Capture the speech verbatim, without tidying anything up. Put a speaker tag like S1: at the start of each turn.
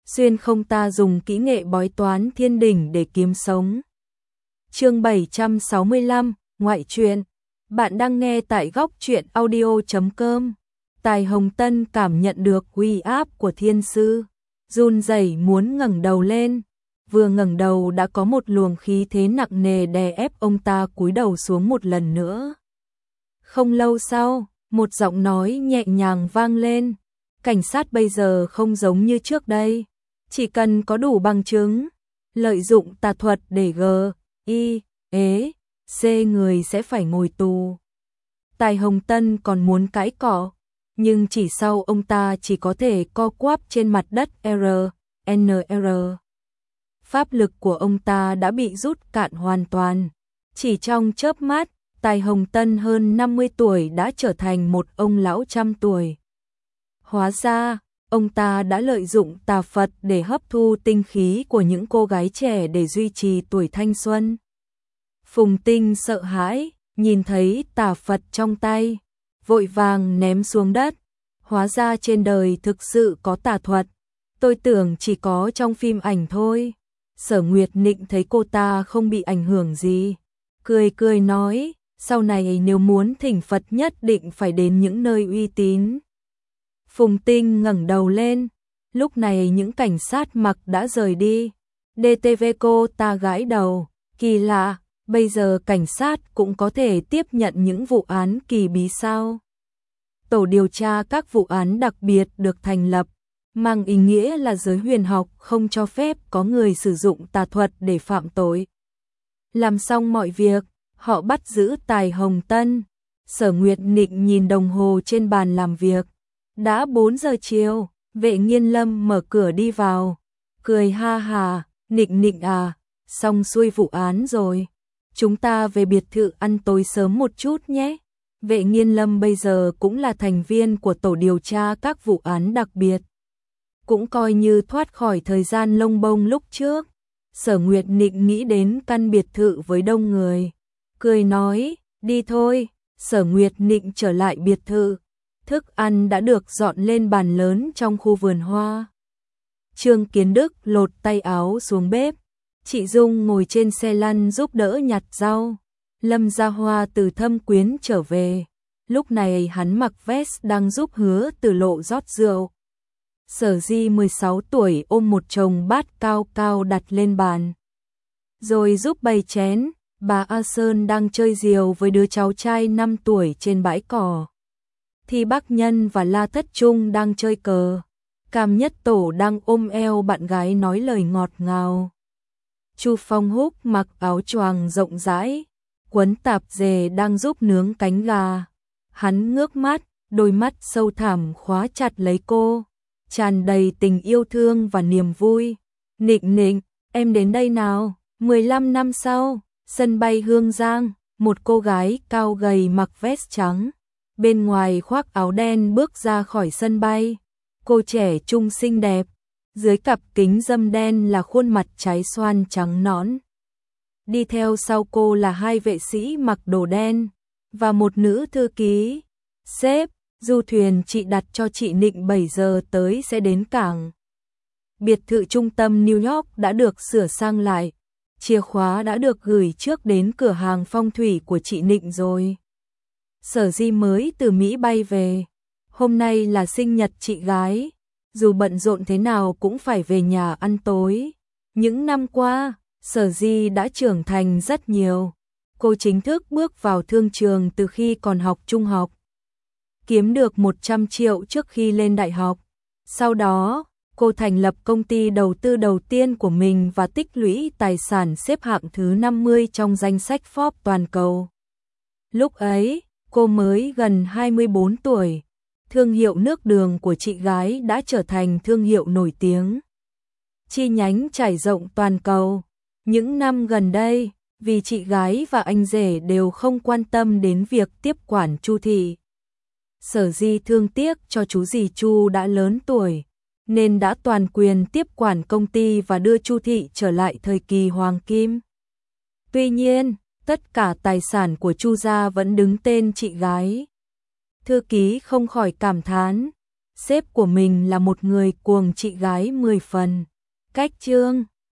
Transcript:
S1: xuyên không ta dùng kỹ nghệ bói toán thiên đỉnh để kiếm sống. Chương bảy trăm sáu mươi lăm, ngoại truyện. Bạn đang nghe tại góc truyện audio chấm com. Tài Hồng Tân cảm nhận được uy áp của thiên sư, run rẩy muốn ngẩng đầu lên. Vừa ngẩng đầu đã có một luồng khí thế nặng nề đè ép ông ta cúi đầu xuống một lần nữa. Không lâu sau, một giọng nói nhẹ nhàng vang lên. Cảnh sát bây giờ không giống như trước đây. Chỉ cần có đủ bằng chứng, lợi dụng tà thuật để g, i, ế, c người sẽ phải ngồi tù. Tài Hồng Tân còn muốn cãi cọ, nhưng chỉ sau ông ta chỉ có thể co quắp trên mặt đất R, N R. Pháp lực của ông ta đã bị rút cạn hoàn toàn. Chỉ trong chớp mắt, Tài Hồng Tân hơn năm mươi tuổi đã trở thành một ông lão trăm tuổi. Hóa ra, ông ta đã lợi dụng tà Phật để hấp thu tinh khí của những cô gái trẻ để duy trì tuổi thanh xuân. Phùng Tinh sợ hãi, nhìn thấy tà Phật trong tay, vội vàng ném xuống đất. Hóa ra trên đời thực sự có tà thuật, tôi tưởng chỉ có trong phim ảnh thôi. Sở Nguyệt Nịnh thấy cô ta không bị ảnh hưởng gì, cười cười nói, sau này nếu muốn thỉnh Phật nhất định phải đến những nơi uy tín. Phùng Tinh ngẩng đầu lên, lúc này những cảnh sát mặc đã rời đi. đê tê vê cô ta gãi đầu, kỳ lạ, bây giờ cảnh sát cũng có thể tiếp nhận những vụ án kỳ bí sao? Tổ điều tra các vụ án đặc biệt được thành lập, mang ý nghĩa là giới huyền học không cho phép có người sử dụng tà thuật để phạm tội. Làm xong mọi việc, họ bắt giữ Tài Hồng Tân. Sở Nguyệt Nịnh nhìn đồng hồ trên bàn làm việc. Đã bốn giờ chiều, Vệ Nghiên Lâm mở cửa đi vào, cười ha hà, Nịnh Nịnh à, xong xuôi vụ án rồi. Chúng ta về biệt thự ăn tối sớm một chút nhé. Vệ Nghiên Lâm bây giờ cũng là thành viên của tổ điều tra các vụ án đặc biệt. Cũng coi như thoát khỏi thời gian lông bông lúc trước. Sở Nguyệt Nịnh nghĩ đến căn biệt thự với đông người, cười nói, đi thôi. Sở Nguyệt Nịnh trở lại biệt thự. Thức ăn đã được dọn lên bàn lớn trong khu vườn hoa. Trương Kiến Đức lột tay áo xuống bếp. Chị Dung ngồi trên xe lăn giúp đỡ nhặt rau. Lâm Gia Hoa từ Thâm Quyến trở về. Lúc này hắn mặc vest đang giúp Hứa Từ Lộ rót rượu. Sở Di mười sáu tuổi ôm một chồng bát cao cao đặt lên bàn, rồi giúp bày chén. Bà A Sơn đang chơi diều với đứa cháu trai năm tuổi trên bãi cỏ. Thi Bắc Nhân và La Thất Trung đang chơi cờ. Cam Nhất Tổ đang ôm eo bạn gái nói lời ngọt ngào. Chu Phong Húc mặc áo choàng rộng rãi, quấn tạp dề đang giúp nướng cánh gà. Hắn ngước mắt, đôi mắt sâu thẳm khóa chặt lấy cô, tràn đầy tình yêu thương và niềm vui. Nịnh Nịnh, em đến đây nào. mười lăm năm sau, sân bay Hương Giang, một cô gái cao gầy mặc vest trắng, bên ngoài khoác áo đen bước ra khỏi sân bay. Cô trẻ trung xinh đẹp, dưới cặp kính râm đen là khuôn mặt trái xoan trắng nõn. Đi theo sau cô là hai vệ sĩ mặc đồ đen và một nữ thư ký. Sếp, du thuyền chị đặt cho chị Nịnh bảy giờ tới sẽ đến cảng. Biệt thự trung tâm New York đã được sửa sang lại. Chìa khóa đã được gửi trước đến cửa hàng phong thủy của chị Nịnh rồi. Sở Di mới từ Mỹ bay về. Hôm nay là sinh nhật chị gái. Dù bận rộn thế nào cũng phải về nhà ăn tối. Những năm qua, Sở Di đã trưởng thành rất nhiều. Cô chính thức bước vào thương trường từ khi còn học trung học. Kiếm được một trăm triệu trước khi lên đại học. Sau đó, cô thành lập công ty đầu tư đầu tiên của mình và tích lũy tài sản xếp hạng thứ năm mươi trong danh sách Forbes toàn cầu. Lúc ấy, cô mới gần hai mươi bốn tuổi. Thương hiệu nước đường của chị gái đã trở thành thương hiệu nổi tiếng, chi nhánh trải rộng toàn cầu. Những năm gần đây, vì chị gái và anh rể đều không quan tâm đến việc tiếp quản Chu thị, Sở Di thương tiếc cho chú dì Chu đã lớn tuổi, nên đã toàn quyền tiếp quản công ty và đưa Chu thị trở lại thời kỳ hoàng kim. Tuy nhiên, tất cả tài sản của Chu gia vẫn đứng tên chị gái. Thư ký không khỏi cảm thán, sếp của mình là một người cuồng chị gái mười phần. Cách chương